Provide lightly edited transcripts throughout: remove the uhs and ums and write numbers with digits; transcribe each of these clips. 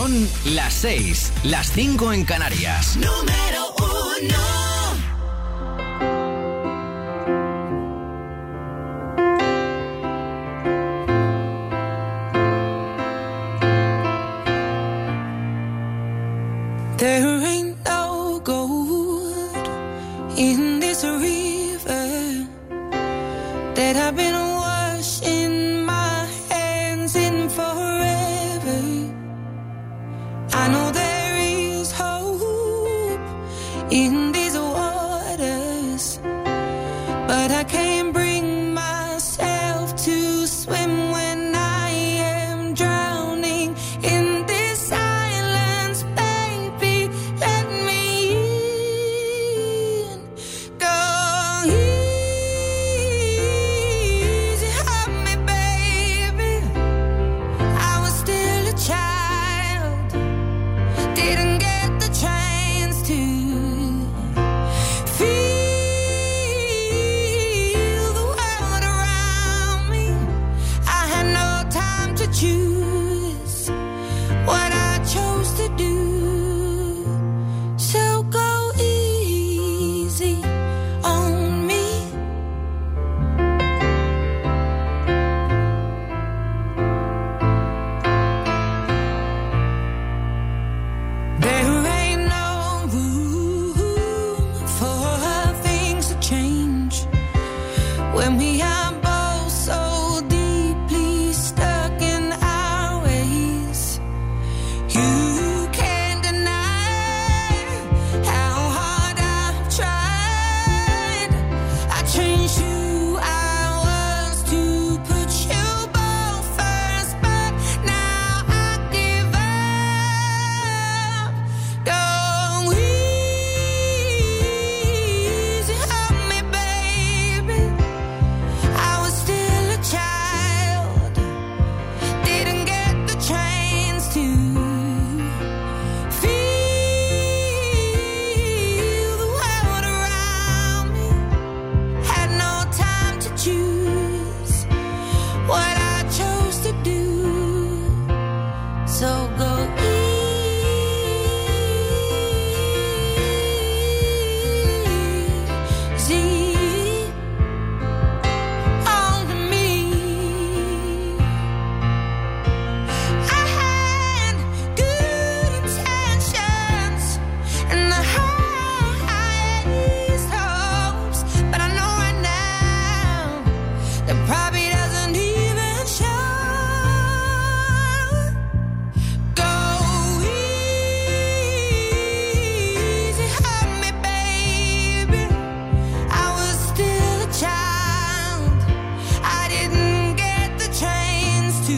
Son las 6, las 5 en Canarias. Número 1. There ain't no gold in this river that I've been washing my hands in forever. I know there is hope in these waters, but I can't bring myself to swim when I am drowning in this silence. Baby, let me in. Go easy on me, baby. I was still a child, didn't get the chance to feel the world around me. I had no time to choose what I chose to do. So go easy on me. There ain't no room for things to change when we are both so deeply stuck in our ways. You can't deny how hard I've tried. I changed who I was to put you both first, but now I give up. Go easy on me, baby. I was still a child, didn't get the chance to feel the world around me. Had no time to choose what I chose to do. So go easy on me. I had good intentions and the highest hopes, but I know right now that probably doesn't even show. Go easy on me, baby. I was still a child, I didn't get the chance to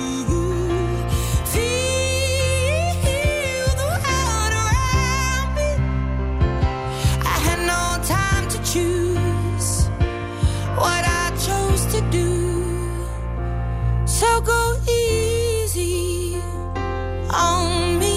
feel the world around me. I had no time to choose what I chose to do. So go easy on me.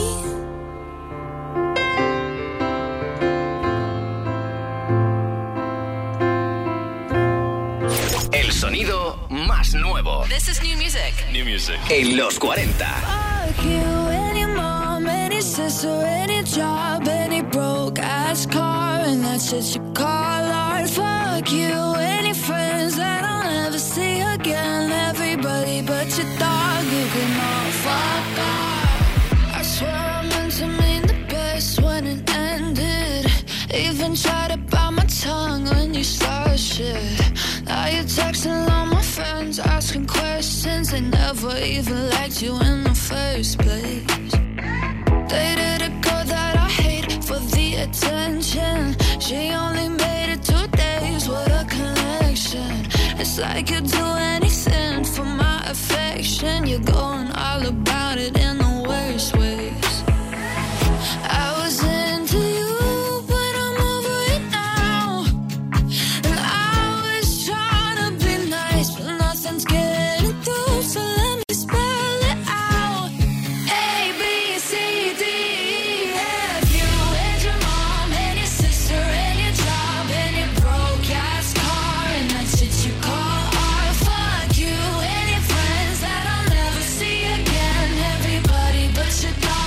El sonido más nuevo This is new music. New music. en los 40. Fuck you, any mom, any sister, any job, any broke ass car, and that's shit you call art. Fuck you, any friends that I'll never see again. Everybody but your dog, you can all fuck off. I swear I meant to mean the best when it ended. Even tried to bite my tongue when you started shit. Now you're texting all my friends, asking questions. They never even liked you in the first place. Dated a girl that I hate for the attention. She only made it 2 days, what a connection. It's like you'd do anything for my affection. You're going all about it in the worst ways. I was into you, but I'm over it now. And I was trying to be nice, but nothing's getting through, so let me spell it out. A, B, C, D, E, F. You and your mom and your sister and your job and your broke ass car, and that shit you call art. Fuck you and your friends that I'll never see again. Everybody but your dog.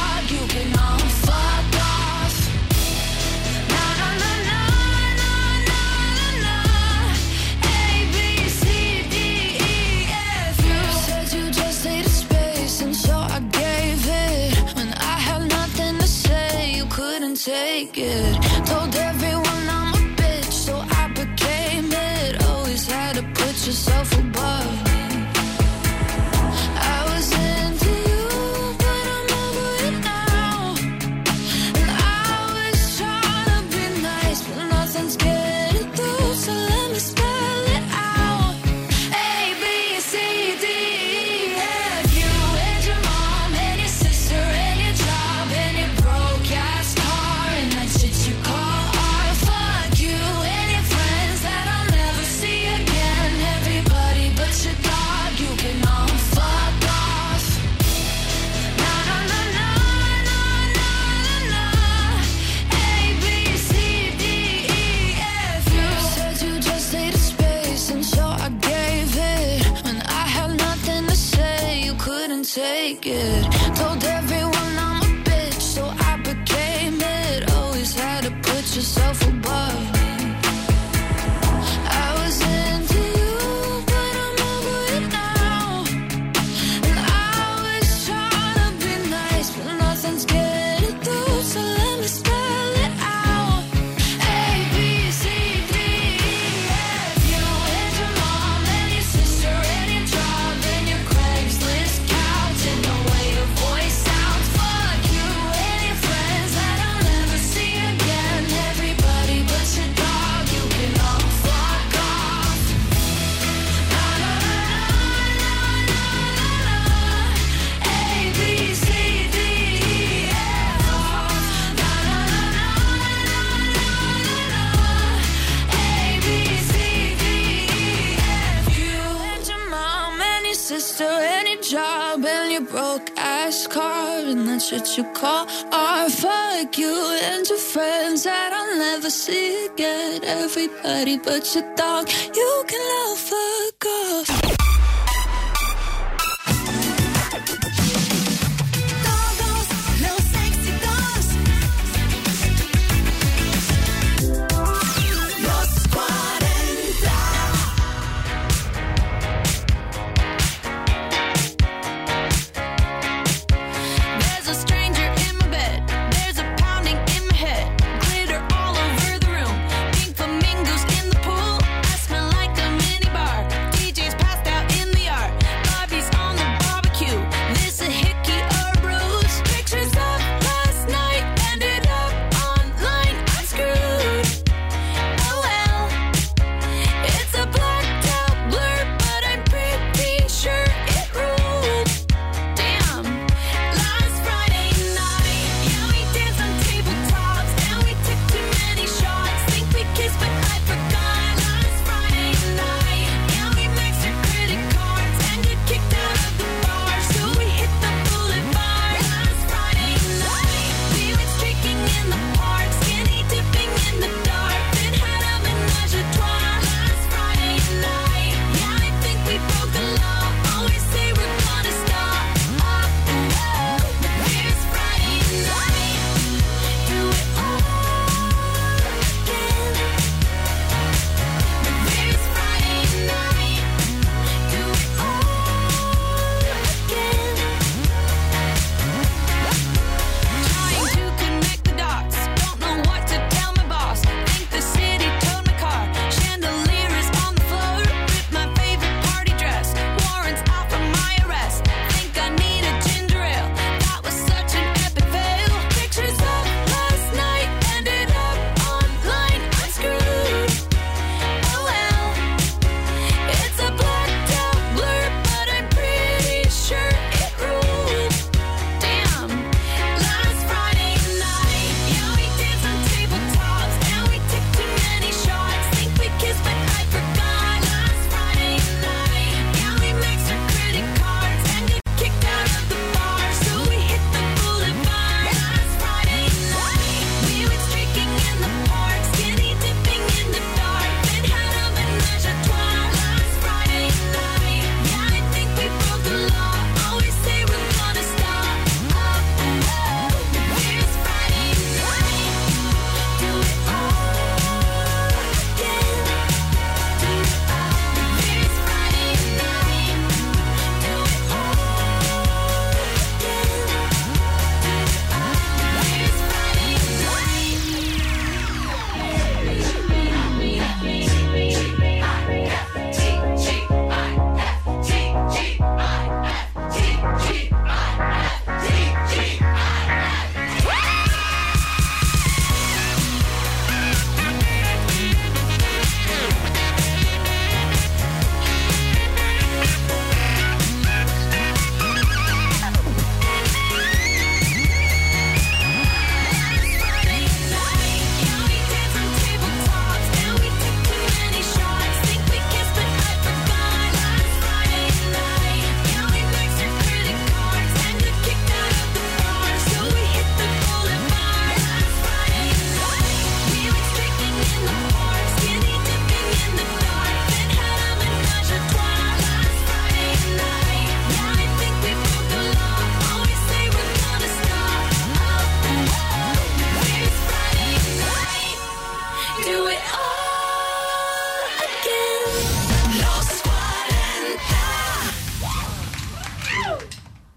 take it. Told everyone I'm a bitch, so I became it. Always had to put yourself above me. I was into you, but I'm over it now. And I was trying to be nice, but nothing's getting through, so let me spell it out. A, B, C, D, E, F, you and your mom and your sister and your job and your broke ass car and that shit you call art. Fuck you and your friends that I'll never see again. Everybody but your dog, you can all fuck off. Na na na na na na na. A, B, C, D, E, F. You said you just needed space, and so I gave it. When I had nothing to say, you couldn't take it. Told everyone I'm a bitch, so I became it. Always had to put yourself above me. I was into you, but I'm over it now. And I was trying to be nice, but nothing's getting through, so let me spell it out. A, B, C, D, E, F, you and your mom and your sister and your job and your Craigslist couch and the way your voice sounds. Fuck you and your friends that I'll never see again. Everybody but your dog, you can all fuck off. Na na na na na na na. A, B, C, D, E, F. Na na na na na na na. A, B, C, D, E, F. You and your mom and your sister and your job and your broke ass car and that shit you call art. Fuck you and your friends that I'll never see again. Everybody but your dog, you can all fuck off. Todos los éxitos. Los 40. There's a stranger in my bed. There's a pounding in my head. Glitter all over the room. Pink flamingos in the pool. I smell like a minibar. DJ's passed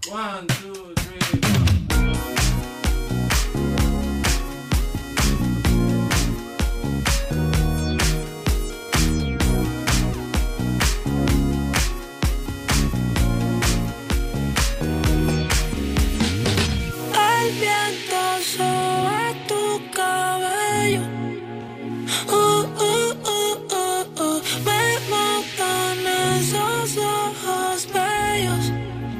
1, 2, 3, El viento sobre tu cabello. Me matan esos ojos bellos.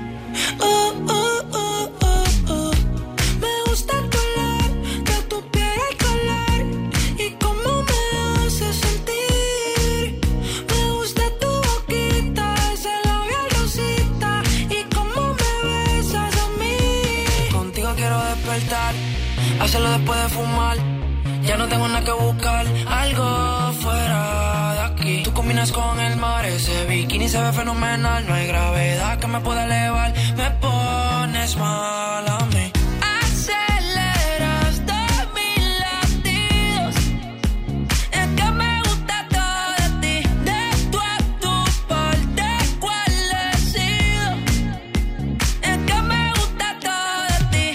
Me gusta tu olor, de tu piel el color y cómo me hace sentir. Me gusta tu boquita, ese labial rosita y cómo me besas a mí. Contigo quiero despertar, hacerlo después de fumar. Ya no tengo nada que buscar, algo fuera de aquí. Tú combinas con el mar, ese bikini se ve fenomenal. No hay gravedad que me pueda elevar, me pones mal a mí. Aceleras todos mis latidos, es que me gusta todo de ti. De tu a tu parte, ¿cuál he sido? Es que me gusta todo de ti.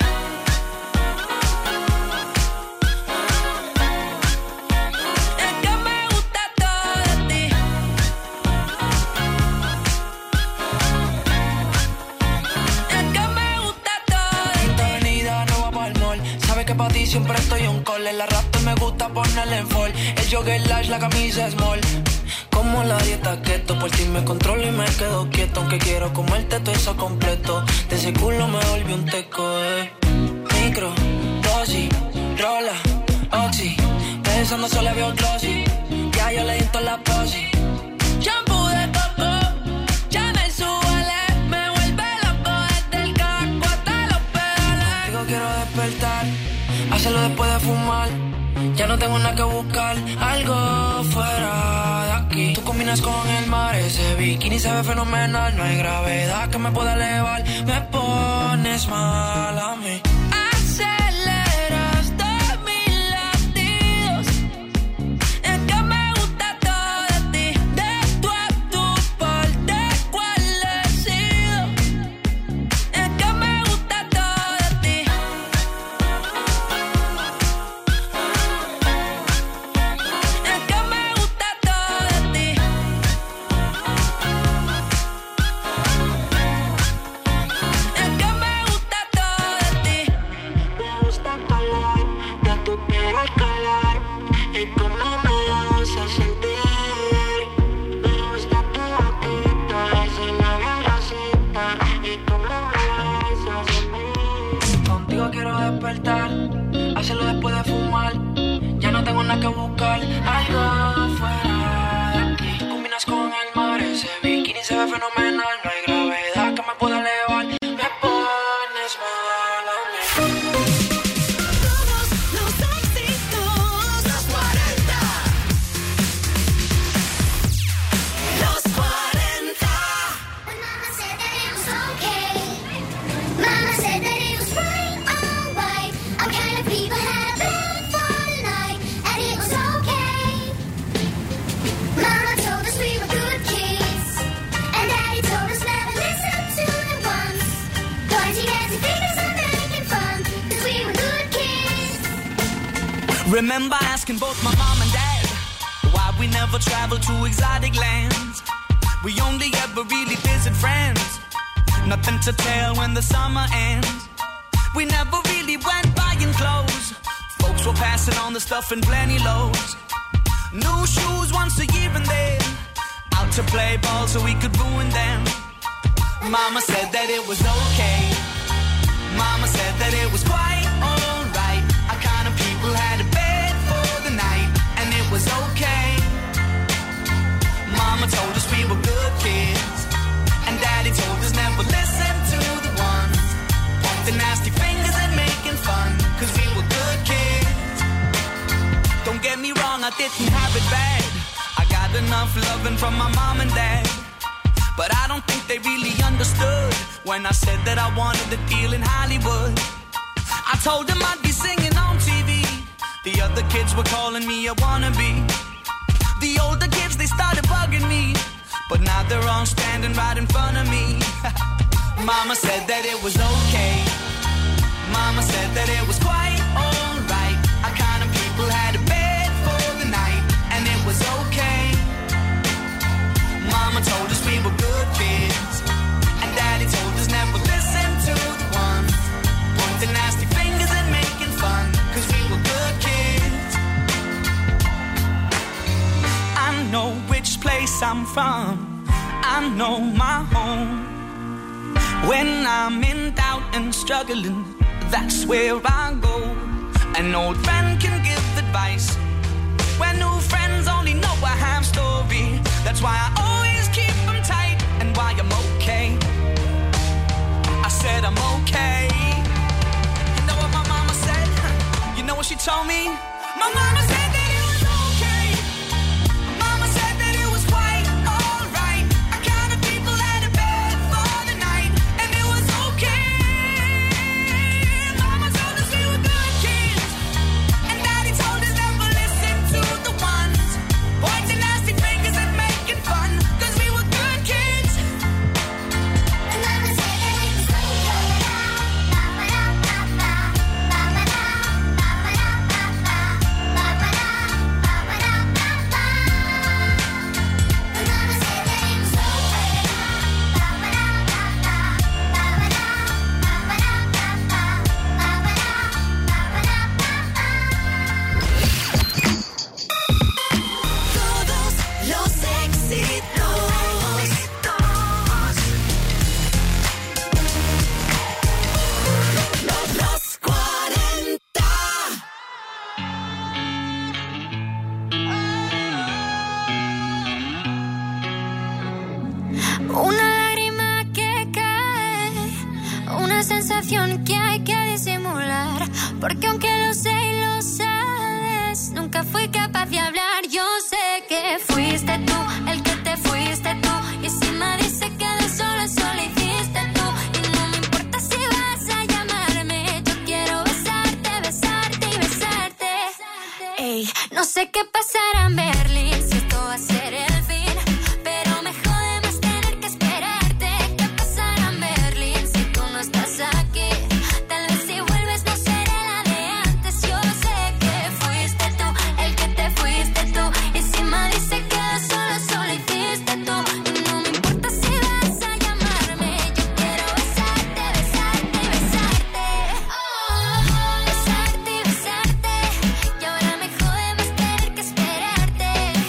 Es que me gusta todo de ti. Es que me gusta todo de ti. Esta avenida no va pa'l mall. Sabes que pa' ti siempre estoy on call. El arrastre me gusta ponerle en fall. El jogger large, la camisa small. Como la dieta keto, por ti me controlo y me quedo quieto. Aunque quiero comerte todo eso completo. De ese culo me volví un teco, Micro, dosis, rola, oxi. Pensando solo veo glossy. Ya yo le di toda la posi. Shampoo de coco, Chanel Suele. Me vuelve loco desde el casco hasta los pedales. Contigo quiero despertar, hacerlo después de fumar. Ya no tengo nada que buscar, algo fuera de aquí. Tú combinas con el mar, ese bikini se ve fenomenal. No hay gravedad que me pueda elevar, me pones mal a mí. Aceleras todos mis latidos, es que me gusta todo de ti. De tu a tu parte, ¿cuál he sido? Es que me gusta todo de ti. Es que me gusta todo de ti. Es que me gusta todo de ti. Me gusta el color de tu piel el color y cómo me hace sentir. Me gusta tu boquita, ese labial rosita y cómo me besas a mí. Contigo quiero despertar, hacerlo después de fumar. Ya no tengo nada que buscar, algo fuera de aquí. Tú combinas con el mar, ese bikini se ve fenomenal. No hay gravedad que me pueda elevar, me pones mal a mí. Todos los éxitos, los 40. Los 40. Mama said that it was okay. Mama said that it was right, alright. Our kind of people had a plan for the night, and it was okay. Mama told us we were good kids, and Daddy told us never listen to them once. Pointing at the fingers and making fun, 'cause we were good kids. Remember asking both my mom and dad why we never traveled to exotic lands. We only ever really visit friends. Nothing to tell when the summer ends. We never really went buying clothes. Folks were passing on the stuff in plenty loads. New shoes once a year and then out to play ball so we could ruin them. Mama said that it was okay. Mama said that it was quite alright. Our kind of people had a bed for the night, and it was okay. Mama told us we were good kids, and Daddy told us never listen to the ones pointing nasty fingers and making fun, 'cause we were good kids. Don't get me wrong, I didn't have it bad. I got enough loving from my mom and dad, but I don't think they really understood when I said that I wanted to deal in Hollywood. I told them I'd be singing on TV. The other kids were calling me a wannabe. The older kids, they started bugging me, but now they're all standing right in front of me. Mama said that it was okay. Mama said that it was quite alright. Our kind of people had a bed for the night, and it was okay. Mama told us we were good kids, and Daddy told us never listen to the ones pointing nasty fingers and making fun, 'cause we were good kids. I know which place I'm from, I know my home. When I'm in doubt and struggling, that's where I go. An old friend can give advice when new friends only know a half story. That's why I always keep them tight, and why I'm okay. I said I'm okay. You know what my mama said? You know what she told me? My mama said that it was okay. Mama said that it was quite alright. Our kind of people had a bed for the night, and it was okay. Mama told us we were good kids, and Daddy told us never listen to the ones pointing nasty fingers and making fun, 'cause we were good kids. And Mama said that it was okay. Todos los éxitos. Los 40. Una lágrima que cae, una sensación que hay que disimular, porque aunque lo sé y lo sabes, nunca fui capaz de hablar. Yo sé que fuiste tú, el que te fuiste tú, y si me dice que de solo en solo hiciste tú, y no me importa si vas a llamarme, yo quiero besarte, besarte y besarte. Ey, no sé qué pasará en Berlín, si esto va a ser el fin, pero me jode más tener que esperarte. ¿Qué pasará en Berlín si tú no estás aquí? Tal vez si vuelves no seré la de antes. Yo sé que fuiste tú, el que te fuiste tú, y si me dice que solo hiciste tú, y no me importa si vas a llamarme, yo quiero besarte, besarte y besarte. Besarte y besarte, y ahora me jode más tener que esperarte.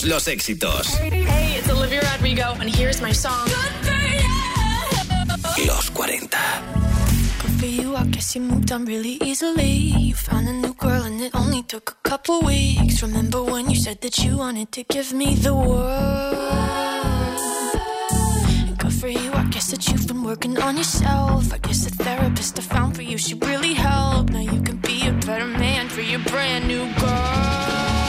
Todos los éxitos. Hey, it's Olivia Rodrigo, and here's my song. Los 40. Good for you, I guess you moved on really easily. You found a new girl and it only took a couple weeks. Remember when you said that you wanted to give me the world? And good for you, I guess that you've been working on yourself. I guess the therapist I found for you, she really helped. Now you can be a better man for your brand new girl.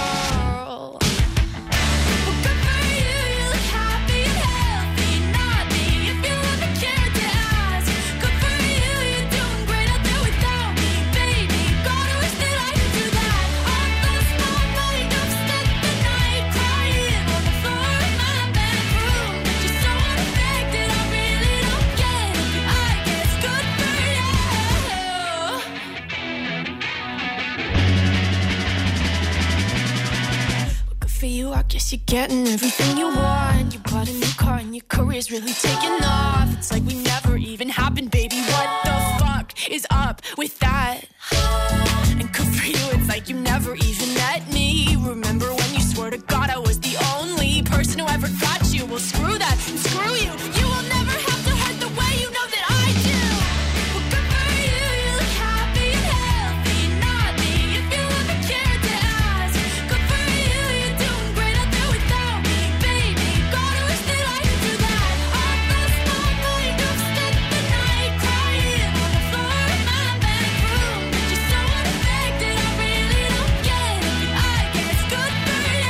I guess you're getting everything you want. You bought a new car and your career's really taking off. It's like we never even happened, baby. What the fuck is up with that? And good for you, it's like you never even met me. Remember when you swore to God I was the only person who ever got you? Well, screw that and screw you. You will never have to hurt the way you know that I do. Well, good for you, you look happy and healthy. Not me, if you ever cared to ask. Good for you, you're doing great out there without me, baby. God, I wish that I could do that. I lost my mind, I've spent the night crying on the floor of my bedroom. But you're so unaffected, I really don't get it. But I guess good for you.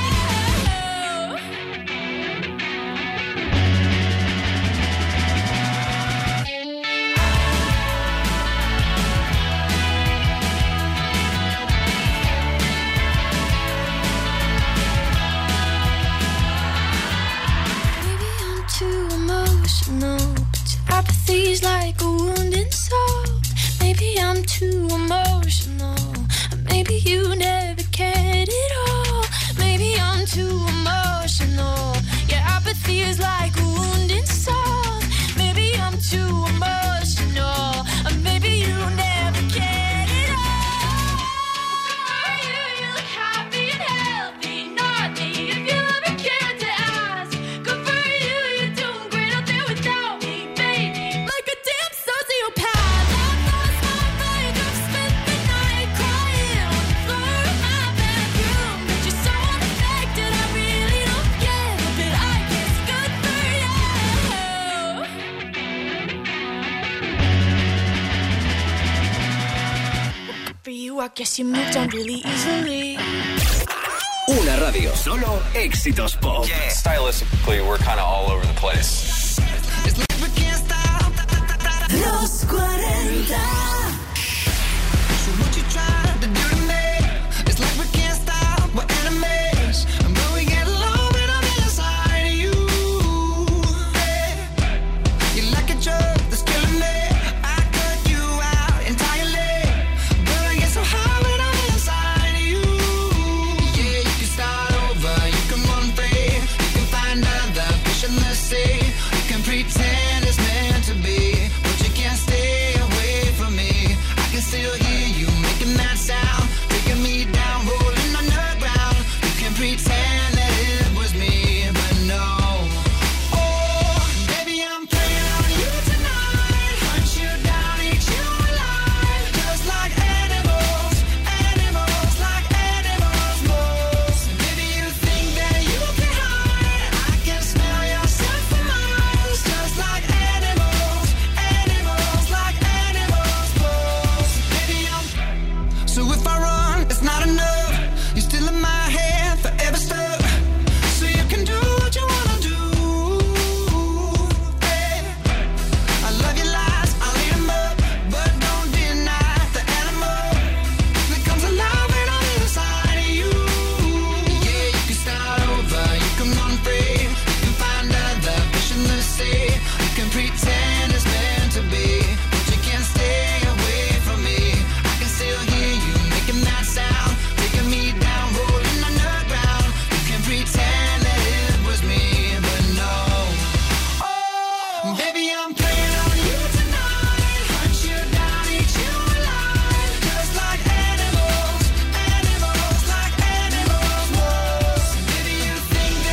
Maybe I'm too emotional, but your apathy's like a wounded soul. Maybe I'm too emotional, and maybe you never cared at all. Maybe I'm too emotional, your apathy is like a wounded soul. Maybe I'm too emotional, and maybe you never cared at all. You look happy and healthy, not me, if you ever cared to ask. Good for you, you're doing great out there without me, baby. Like a damn sociopath, I've lost my mind, I've spent the night crying on the floor of my bedroom. But you're so unaffected, I really don't get it. But I guess good for you. Good for you, I guess you moved on really easily. Una radio. Solo éxitos pop. Stylistically, we're kind of all over the place. Los 40. Pretend it's meant to be, but you can't stay away from me. I can still hear you making that sound, taking me down, rolling underground. You can pretend that it was me, but no. Oh, baby, I'm playing on you tonight. Hunt you down, eat you alive, just like animals, animals, like animals most. Baby, you think that you can hide? I can smell yourself from miles, just like animals, animals, like animals most. Baby, I'm so if I run, it's not enough. You're still in my head, forever stuck. So you can do what you wanna do. Hey, I love your lies, I'll eat 'em up, but don't deny the animal that comes alive when I'm inside of you. Yeah, you can start over, you can run free, you can find other fish in the sea. You can pretend it's meant to be, but you can't stay away from me. I can still hear you making that sound, taking me down, rolling underground. You can pretend that it was me, but no. Oh, baby, I'm playing on you tonight. Hunt you down, eat you alive, just like animals, animals, like animals most. Baby, you think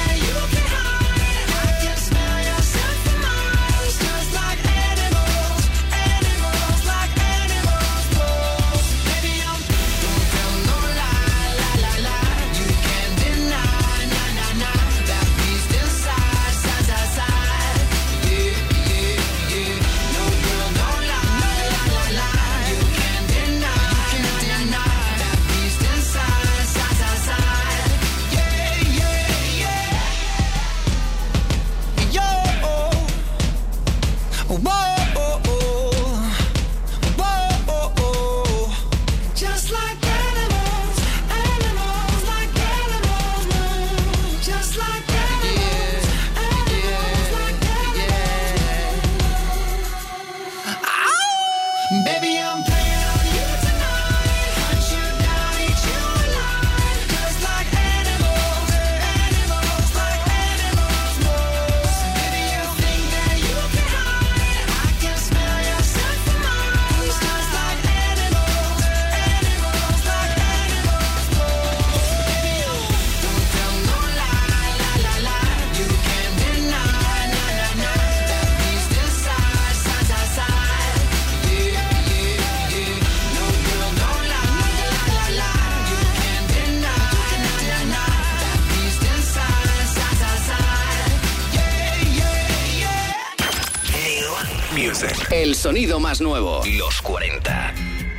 El sonido más nuevo. Los 40.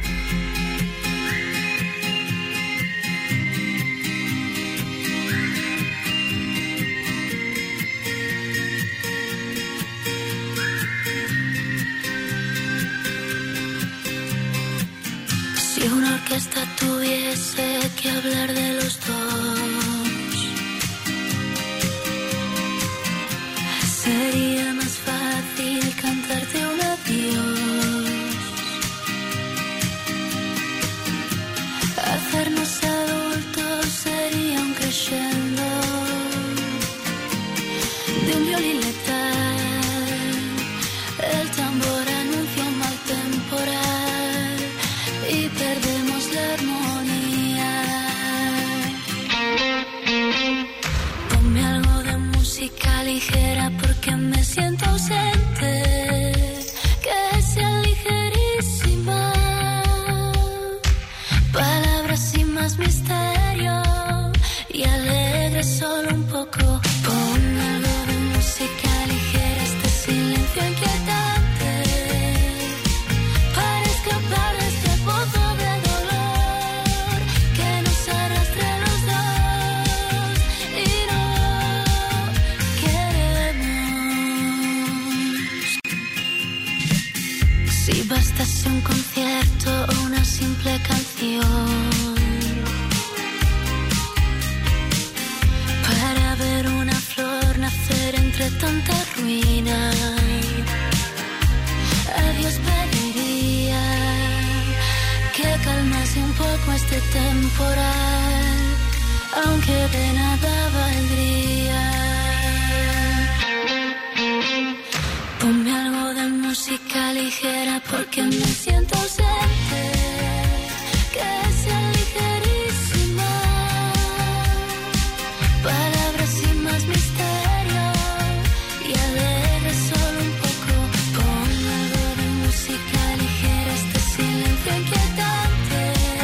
Si una orquesta tuviese que hablar de los dos, sería más fácil cantarte un adiós, hacernos adultos sería un crescendo de un violín letal, el tambor anuncia un mal temporal y perdemos la armonía. Ponme algo de música ligera porque me siento ausente, que sea ligerísima, palabras sin más misterio y alegre solo un poco. Ponme algo de música ligera, este silencio inquietante, para escapar de este pozo de dolor que nos arrastre los dos y no queremos. Si bastase un concierto o una simple canción para ver una flor nacer entre tanta ruina, a Dios pediría que calmase un poco este temporal, aunque de nada valdría. Ponme algo de música ligera porque me siento ausente, que sea ligerísima, palabras sin más misterio y alegre solo un poco. Ponme algo de música ligera, este silencio inquietante,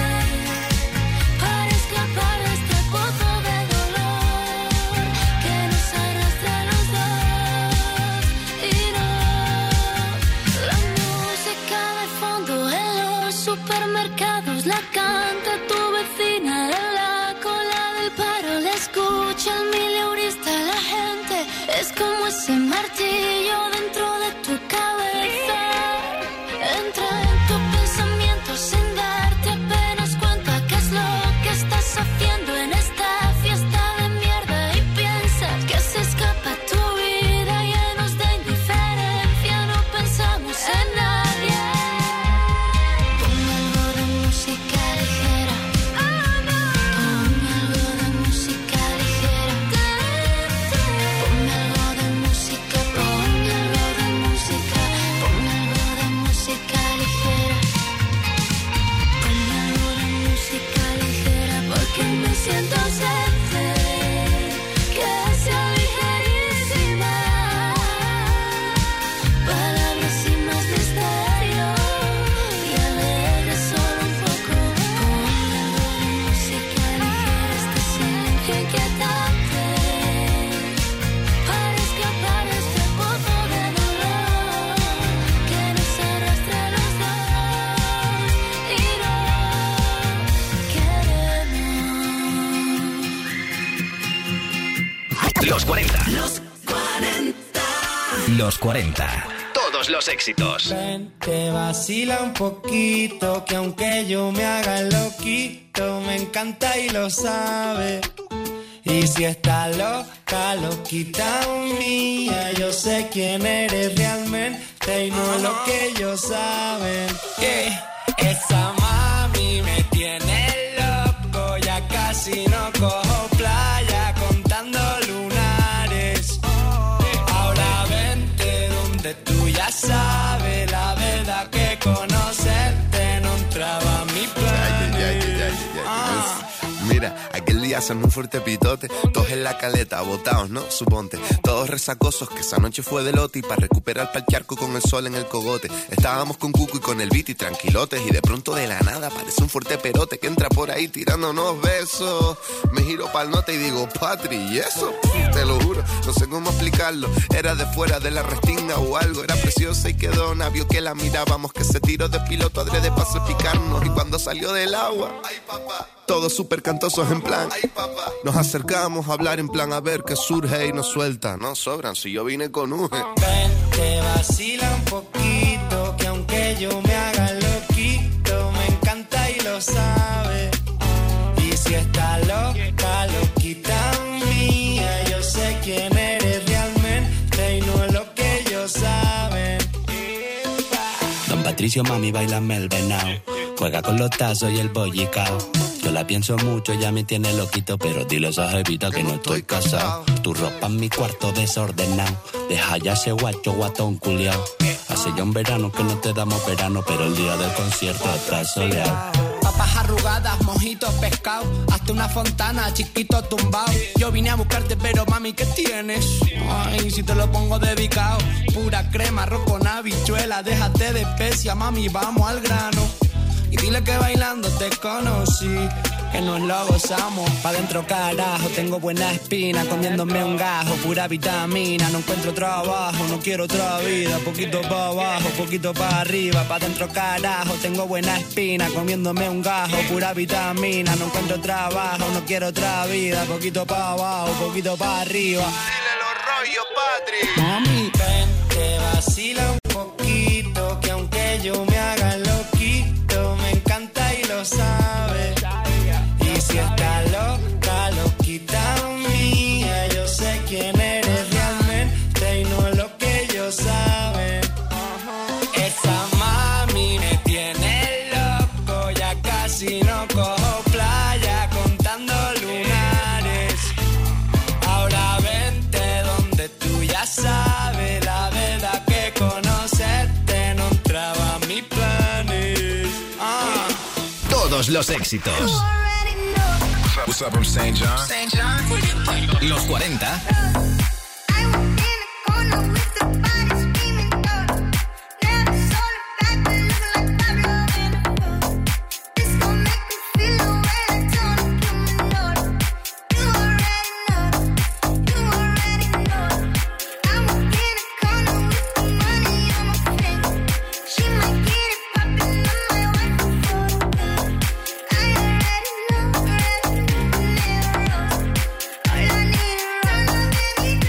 para escapar de este pozo de dolor que nos arrastra a los dos y no. La música de fondo en los supermercados la canta tu vecina en la cola del paro, la escucha el mileurista, la gente es como ese martillo dentro de tu cabeza, entra en tu pensamiento sin darte apenas cuenta qué es lo que estás haciendo en esta fiesta de mierda y piensas que se escapa tu vida llenos de indiferencia, no pensamos en nadie. Ponme algo de música ligera, ponme algo de música ligera, ponme algo de música, ponme algo de música, ponme algo de música ligera, ponme algo de música ligera porque me siento ausente, que sea ligerísima, palabras sin más misterio y alegre solo un poco. Ponme algo de música ligera, este silencio inquietante, para escapar de este pozo de dolor que nos arrastra a los dos y no queremos. Los 40. Los 40. Los 40. Todos Todos los éxitos. Ven, te vacila un poquito, que aunque yo me haga loquito, me encanta y lo sabe. Y si está loca, loquita mía, yo sé quién eres realmente y no lo que ellos saben. Esa mami me tiene loco, ya casi no cojo playa contando lunares. Ahora vente donde tú ya sabes, la verdad que conocerte no entraba a mi plan. Mira, aquel día hacen un fuerte pitote, todos en la caleta, botados, ¿no? Suponte, todos resacosos, que esa noche fue de lote y para recuperar pa'l charco con el sol en el cogote. Estábamos con Cuco y con el Viti tranquilotes y de pronto de la nada aparece un fuerte perote que entra por ahí tirándonos besos. Me giro pa'l nota y digo, Patri, ¿y eso? Te lo juro, no sé cómo explicarlo. Era de fuera de la restinga o algo, era preciosa y quedó navio que la mirábamos, que se tiró de piloto adrede para salpicarnos y cuando salió del agua, ay papá, todos súper cantosos en plan, ay papá, nos acercamos a hablar en plan a ver qué surge y nos suelta, no sobran si yo vine con Uge. Ven, te vacila un poquito, que aunque yo me haga loquito, me encanta y lo sabe. Y si está loca, loquita mía, yo sé quién eres realmente y no es lo que ellos saben. Don Patricio, mami, bailame el venao, juega con los tazos y el bollicao. Yo la pienso mucho, ya me tiene loquito, pero dile a esa jevita que no estoy casado. Tu ropa en mi cuarto desordenado, deja ya ese guacho guatón culiao. Hace ya un verano que no te damos verano, pero el día del concierto está soleado. Papas arrugadas, mojitos, pescado, hasta una fontana, chiquito tumbao. Yo vine a buscarte, pero mami, ¿qué tienes? Ay, si te lo pongo dedicado. Pura crema, arroz con habichuela, déjate de especia, mami, vamos al grano. Y dile que bailando te conocí, que nos lo gozamos. Pa' dentro carajo, tengo buena espina, comiéndome un gajo, pura vitamina. No encuentro trabajo, no quiero otra vida, poquito pa' abajo, poquito pa' arriba. Pa' dentro carajo, tengo buena espina, comiéndome un gajo, pura vitamina. No encuentro trabajo, no quiero otra vida, poquito pa' abajo, poquito pa' arriba. Dile los rollos, Patri. Mami, ven, te vacila un poquito, que aunque yo me haga loquito, me encanta y lo sabe. Y si está loca, loquita mía, yo sé quién eres realmente y no es lo que ellos saben. Esa mami me tiene loco, ya casi no cojo playa contando lunares. Ahora vente donde tú ya sabes, la verdad que conocerte no entraba a mis planes. Todos los éxitos. What's up, I'm St. John. St. John. Los 40. All I need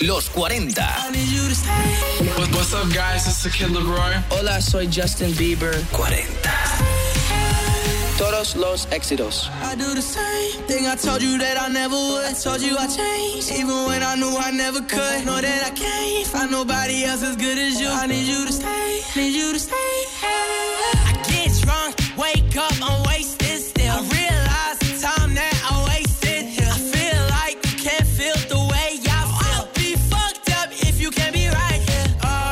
los 40. What's up, guys? This is Kid Leroy. Hola, soy Justin Bieber. 40. Todos los éxitos. I do the same thing I told you that I never would. I told you I changed, even when I knew I never could. Know that I can't find nobody else as good as you. I need you to stay, need you to stay. I get drunk, wake up, I'm wasted still. I realize the time that I wasted here. I feel like you can't feel the way I feel. I'll be fucked up if you can't be right here.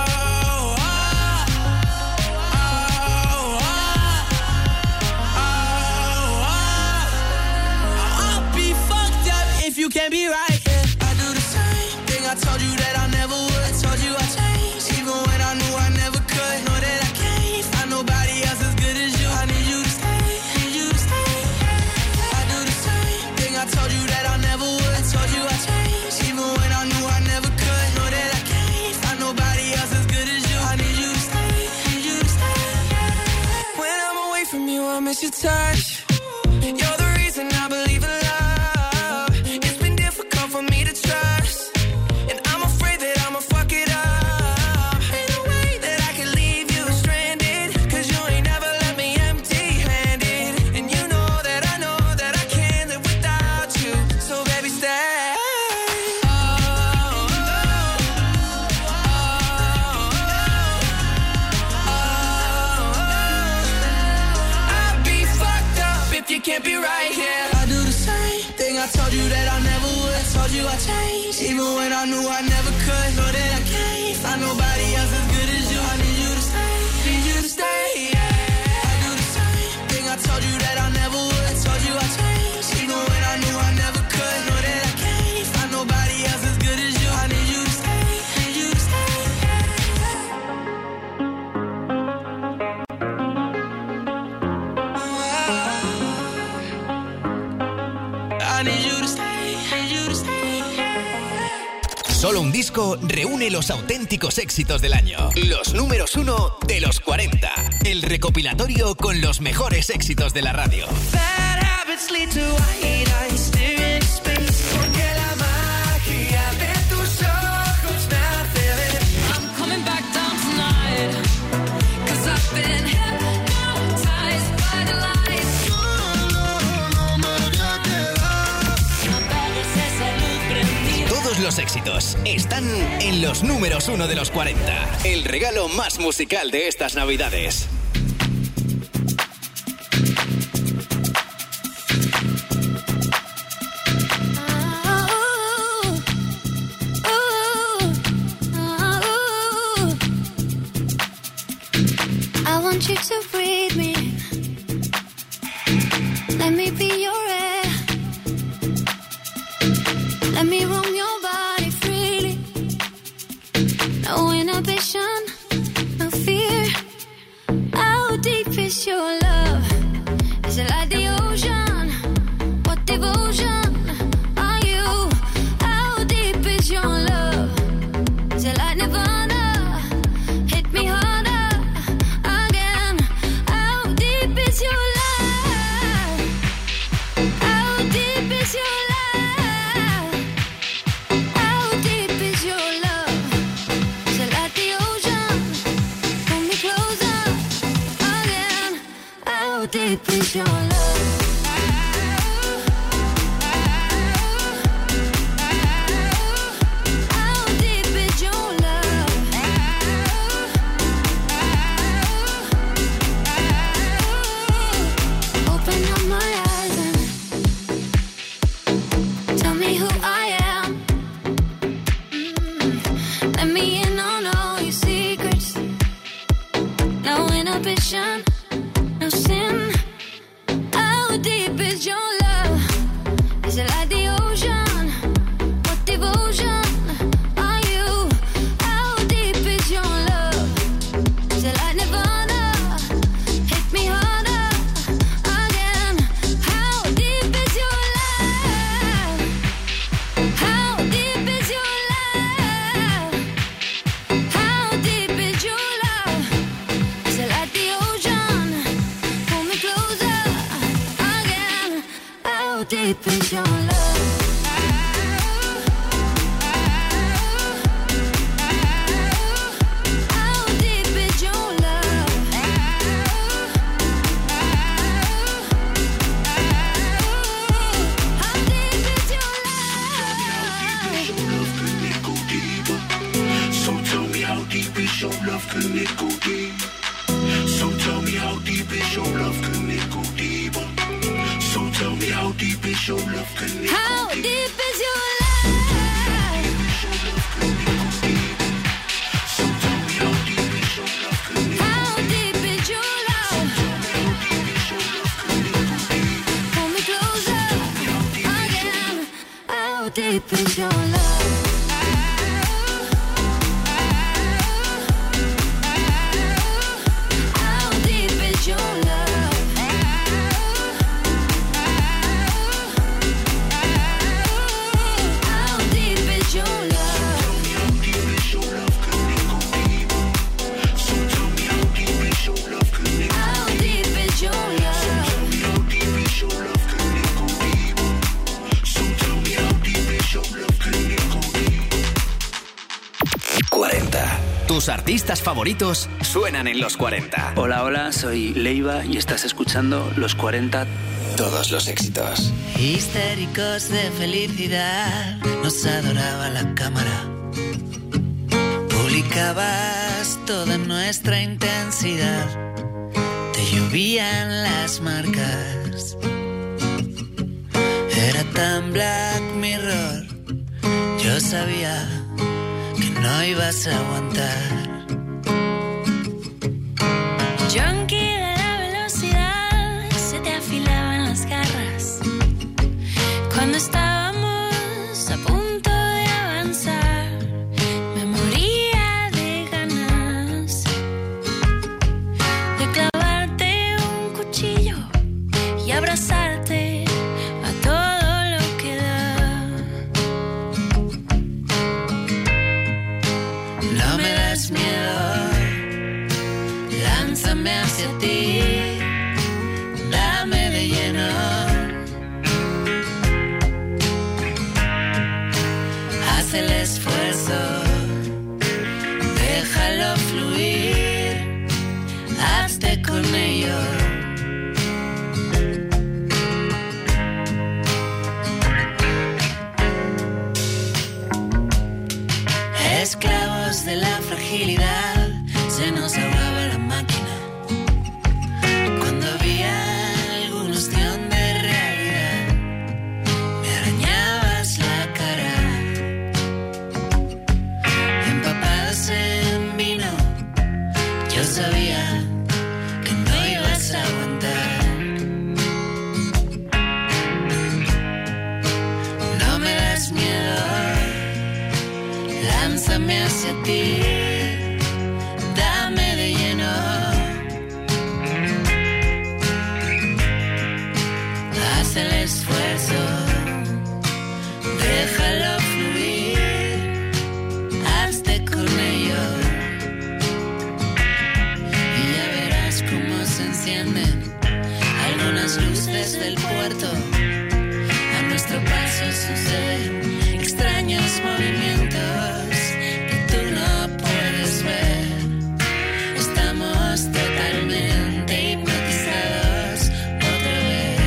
You can't be right, yeah. I do the same thing I told you that I never would. I told you I changed, even when I knew I never could. Know that I can't find nobody else as good as you. I need you to stay, need you to stay. I do the same thing I told you that I never would. I told you I changed, even when I knew I never could. Know that I can't find nobody else as good as you. I need you to stay, need you to stay. When I'm away from you, I miss your touch. You're the reason I believe in love. For me to trust, and I'm afraid that I'ma fuck it up. Ain't no way that I can leave you stranded, cause you ain't never left me empty-handed. And you know that I can't live without you. So baby, stay. I'd be fucked up if you can't be right here. I do the same thing I told you that I never would. Told you I changed, even when I knew I never could. Know that I can't find nobody else as good as you. I need you to stay, need you to stay, yeah. I do the same thing I told you that I never would. Told you I changed, even when I knew I never could. Know that I can't find nobody else as good as you. I need you to stay, need you to stay, I need you to stay. Solo un disco reúne los auténticos éxitos del año. Los números 1 de los 40. El recopilatorio con los mejores éxitos de la radio. Bad habits lead to white eyes staring into space. Porque la magia de tus ojos me hace ver. I'm coming back down tonight, 'cause I've been hypnotized by the lights. No me voy a quedar. No apagues esa luz prendida. Todos los éxitos están en los números 1 de los 40. El regalo más musical de estas Navidades. I want you to breathe me. Let me be your air. Let me roam your body freely. No inhibition, no fear. How deep is your love? Is it like the ocean? What devotion are you? How deep is your love? Is it like Nirvana? Hit me harder again. How deep is your love? How deep is your love? How deep is your love? Is it like the ocean? Pull me closer again. How deep is your love? How deep is your love? Open up my eyes and tell me who I am. Let me in on all your secrets. No inhibition, no sin. How deep is your love? Is it like the ocean? What devotion are you? How deep is your love? Is it like Nirvana? Hit me harder again. How deep is your love? How deep is your love? How deep is your love? Is it like the ocean? Pull me closer again. How deep is your love? How deep is your love? How deep is your love? Pull me closer again. How deep is your love? Tus artistas favoritos suenan en los 40. Hola, hola, soy Leiva y estás escuchando Los 40. Todos los éxitos. Histéricos de felicidad, nos adoraba la cámara. Publicabas toda nuestra intensidad. Te llovían las marcas. Era tan Black Mirror. Yo sabía que no ibas a aguantar. Junkie de la velocidad, se te afilaban las garras. Cuando estábamos a punto de avanzar, me moría de ganas de clavarte un cuchillo y abrazarte a todo lo que da. No me das miedo, lánzame hacia ti, dame de lleno. Haz el esfuerzo, déjalo fluir, hazte con ello. Esclavos de la fragilidad, se nos ahogaba la máquina. Cuando había algún ostión de realidad, me arañabas la cara. Empapados en vino, yo sabía que no ibas a aguantar. No me das miedo, lánzame hacia ti, dame de lleno. Haz el esfuerzo, déjalo fluir, hazte con ello. Y ya verás cómo se encienden algunas luces del puerto. A nuestro paso suceden extraños movimientos que tú no puedes ver. Estamos totalmente hipnotizados otra vez.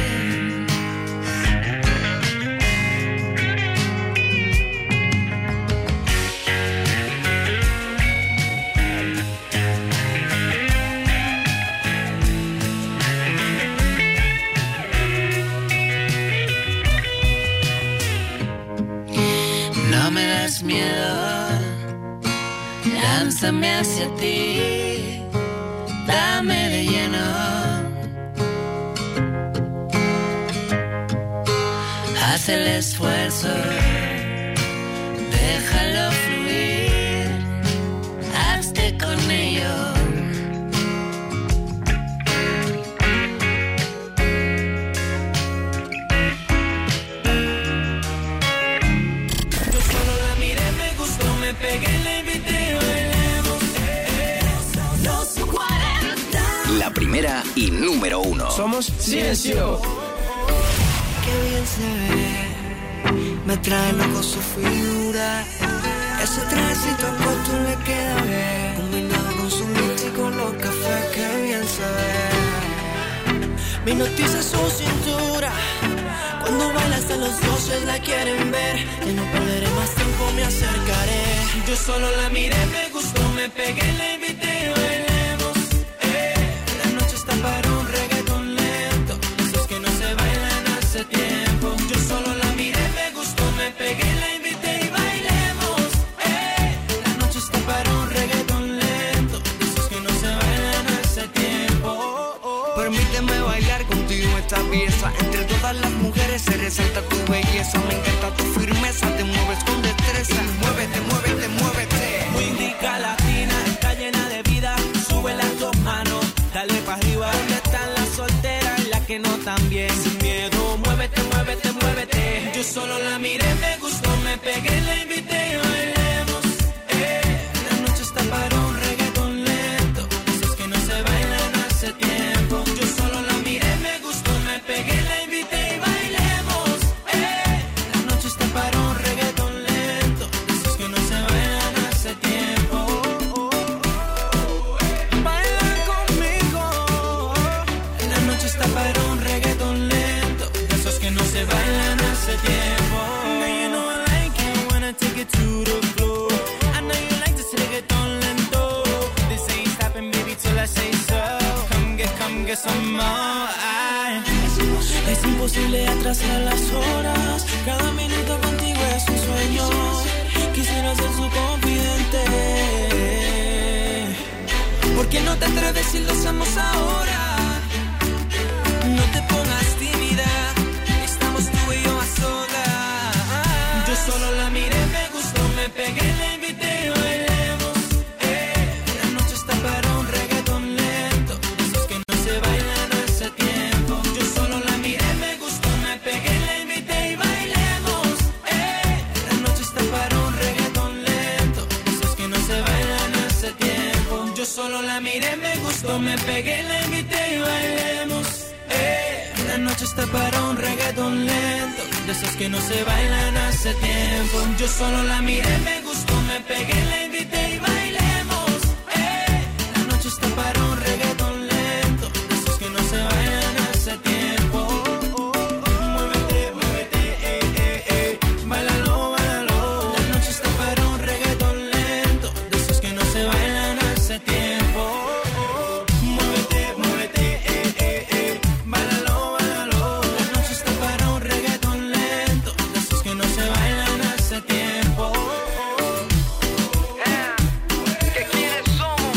No me das miedo, lánzame hacia ti, dame de lleno. Haz el esfuerzo, déjalo fluir, hazte con ello. Yo solo la miré, me gustó, me pegué, le invité, bailemos. Los 40. La primera y número 1. Somos Silencio. Qué bien se ve, me trae loco su figura. Ese trajecito corto le queda bien, combinado con su mix y con los cafés, qué bien se ve. Me hipnotiza su cintura, cuando baila hasta los dioses la quieren ver. Y no perderé más tiempo, me acercaré. Yo solo la miré, me gustó, me pegué, le invité, bailemos. La noche está para un reggaetón lento, esos que no se bailan hace tiempo. Yo todas las mujeres se resalta tu belleza. Me encanta tu firmeza, te mueves con destreza. Muévete, muévete, muévete. Muy rica latina, está llena de vida. Sube las dos manos, dale pa' arriba. ¿Dónde están las solteras y las que no tan bien? Sin miedo, muévete, muévete, muévete. Yo solo la miré, me gustó, me pegué, la invité y bailemos. La noche está para un reggaetón lento, esos que no se bailan hace tiempo. Yo solo la miré, me gustó, me pegué, la invité y bailemos. La noche está para un reggaetón lento, esos que no se bailan hace tiempo. Baila conmigo. La noche está para un reggaetón lento, esos que no se bailan hace tiempo. Now you know I like it when I take it to the floor. I know you like this reggaeton lento. This ain't stopping, baby, till I say so. Come get some more. Es imposible atrasar las horas. Cada minuto contigo es un sueño. Quisiera ser su confidente. ¿Por qué no te atreves si lo hacemos ahora? No te pongas tímida, estamos tú y yo a solas. Yo solo la miré, me gustó, me pegué, la invité y bailemos. La noche está para un reggaetón lento, esos que no se bailan hace tiempo. Yo solo la miré, me gustó, me pegué, la invité y bailemos. La noche está para un reggaetón lento, esos que no se bailan hace tiempo. Yo solo la miré, me gustó, me pegué, la invité y bailemos. La noche está para un reggaetón lento, de esos que no se bailan hace tiempo. Yo solo la miré, me gustó, me pegué, la invité y bailemos. La noche está para un reggaetón lento, de esos que no se bailan hace tiempo. Muévete, muévete, bailalo, bailalo. La noche está para un reggaetón lento, de esos que no se bailan hace tiempo. Muévete, muévete, bailalo, bailalo. La noche está para un reggaetón lento, de esos que no se bailan hace tiempo. ¿Que quiénes somos?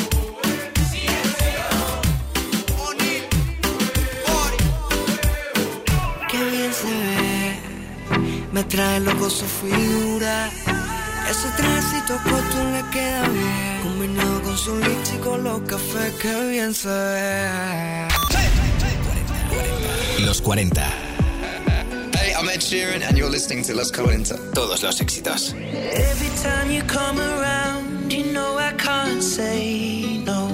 Qué bien se ve, me trae loco su figura. Ese trajecito corto le queda bien, combinado con su lips y con los cafés. Qué bien se ve. Los 40. Hey, I'm Ed Sheeran and you're listening to Los 40. Todos los éxitos. Every time you come around, you know I can't say no.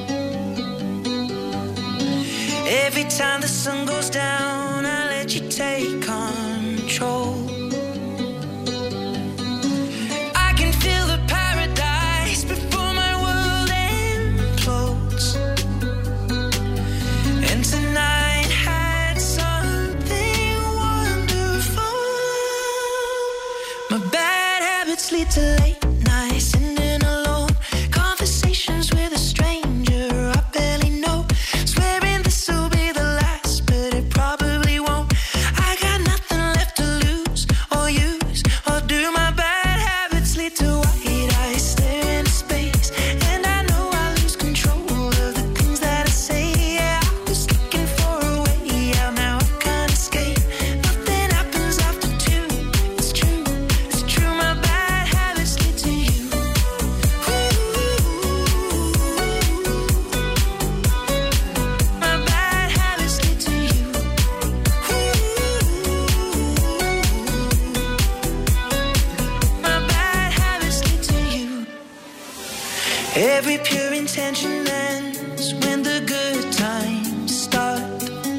Every time the sun goes down, I let you take control. I can feel the paradise before my world implodes. And tonight had something wonderful. My bad habits lead to late nights, sitting alone, conversations with a stranger I barely know, swearing this will be the last, but it probably won't. I got nothing left to lose or use or do. My bad habits lead to white eyes staring into space, and I know I lose control of the things that I say. Yeah, I was looking for a way out, now I can't escape. Nothing happens after two. It's true, it's true. My bad habits lead to you. My bad habits lead to you. My bad habits lead to you. Every pure intention ends when the good times start.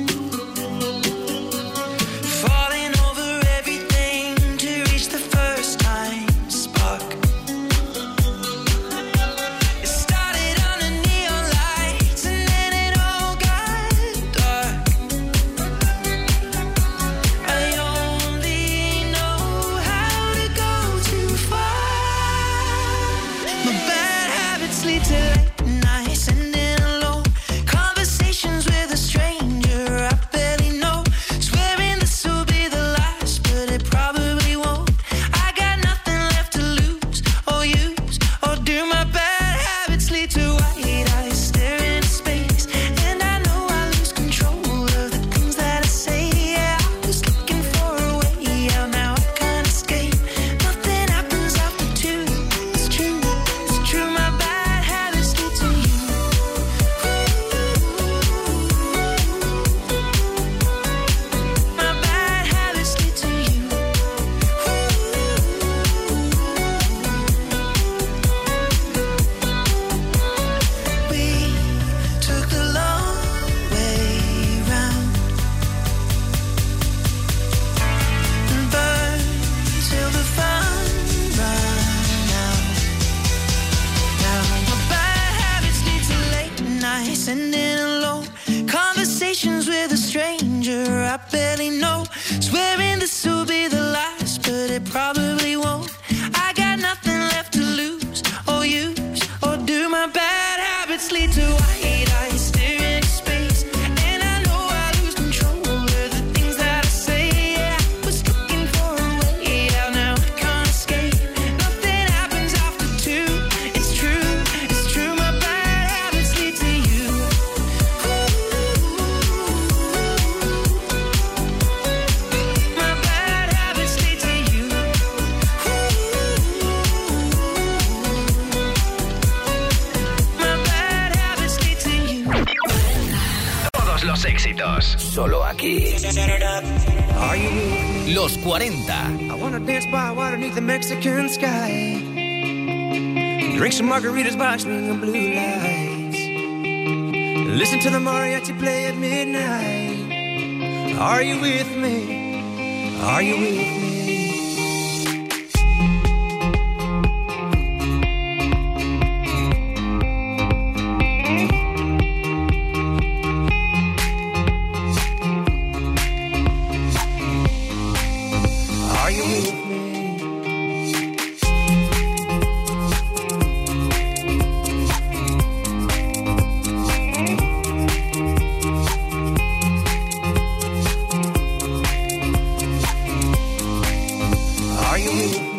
Falling over everything to reach the first time spark. It started under neon lights and then it all got dark. I only know how to go too far. My bad habits lead to late nights, sitting alone, conversations with a stranger sending alone. Conversations with a stranger I barely know. Swearing this will be the last, but it probably won't. I got nothing left to lose or use, or do my bad habits lead to white eyes staring into space? And I know I lose control of the things that I say. Yeah, I was looking for a way out, now I can't escape. Nothing happens after two. It's true, my bad habits lead to you. My bad habits lead to you. My bad habits lead to you. Todos los éxitos. Solo aquí. Are you Los 40. I wanna dance by water beneath the Mexican sky. Drink some margaritas by swinging blue lights. Listen to the mariachi play at midnight. Are you with me? Are you with me? Are you with me? Are you with me?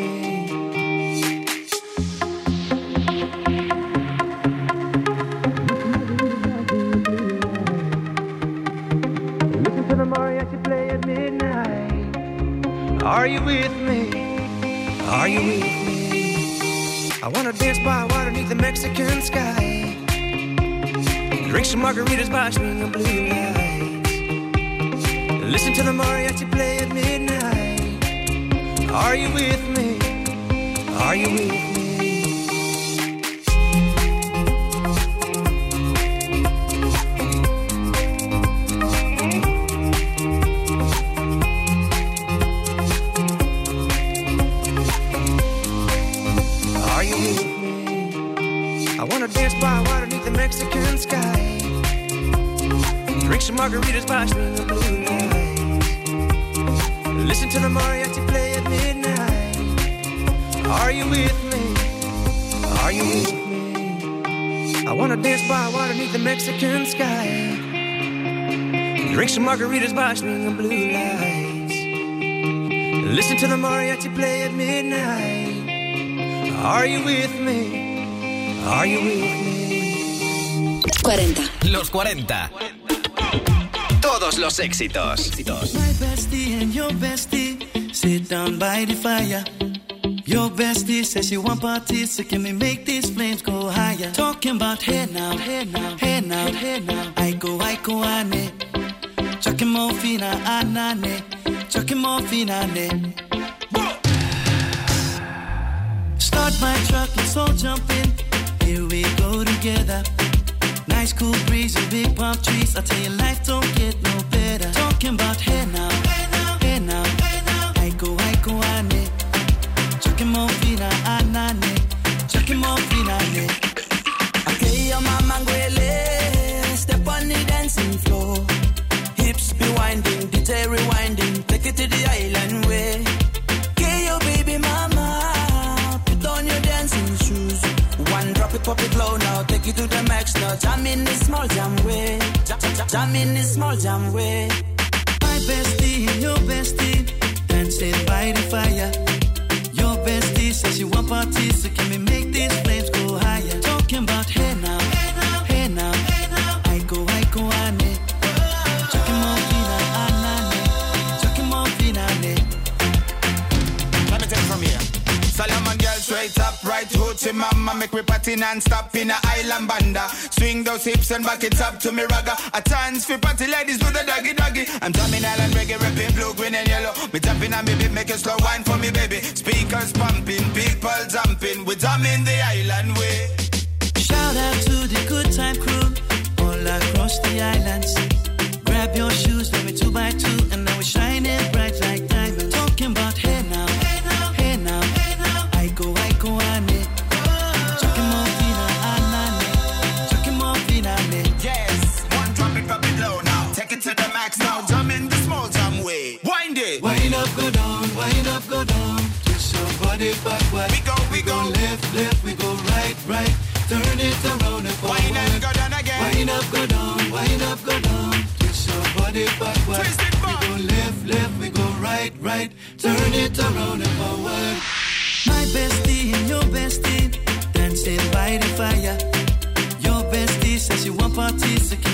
Listen to the mariachi play at midnight. Are you with me? Are you with me? I wanna dance by water beneath the Mexican sky. Drink some margaritas by swinging blue lights. Listen to the mariachi play at midnight. Are you with me? Are you with me? Are you with me? I wanna dance by water beneath the Mexican sky. Drink some margaritas by swinging blue lights. Listen to the mariachi play at midnight. Are you with me? Are you with me? I wanna dance by water beneath the Mexican sky. Drink some margaritas by swinging blue lights. Listen to the mariachi play at midnight. Are you with me? Are you with me? 40. Los 40. Todos los éxitos. My bestie and your bestie sit down by the fire. Your bestie says she want parties, so can we make these flames go higher? Talking about hey now, hey now, hey now, hey now. I go, ane. Chucking more fina, anane. Chucking more fina, ane. Start my truck, let's all jump in. Here we go together. Nice cool breeze and big palm trees. I tell you, life don't get no better. Talking about hey now, hey now, hey now, hey now. I go, ane. Chucking more fina, anane. Chucking more fina, ane. Okay, your mama ngwele. Step on the dancing floor. Hips be winding, DJ rewinding. Take it to the island way. Okay, your baby mama. Put on your dancing shoes. One drop it, pop it low now. Take it to the max now. Jam in this small jam way. Jam in this small jam way. My bestie and your bestie dancing by the fire. Your bestie says she want parties, so can we make these flames go higher? Talking about hey now, hey now, hey now, hey now. I go, ane. Chucking more fina, anane. Chucking more fina, ane. Let me take it from here. Solomon girl straight up, right hoochie mama. Make me party non-stop in a island banda. Swing those hips and back it up to me ragga. A chance for party ladies do the doggy doggy. I'm drumming island reggae, rapping blue, green and yellow. Me tapping on me beat, make a slow wine for me baby. Speakers pumping, people jumping. We drumming the island way. Shout out to the good time crew all across the islands. Grab your shoes, let me 2x2, and now we're shining bright like diamonds. Talking about hey now, hey now, hey now, hey now. I go, ane. Chucking more fina, anane. Chucking more fina, ane. Yeah. up, go down. Twist your body backward. We go left, left, we go right, right. Turn it around and forward. Wind and go down again. Wind up, go down, wind up, go down. Twist your body backward. Twist it back. We go left, left, we go right, right. Turn it around and forward. My bestie and your bestie dancing by the fire. Your bestie says you want parties, so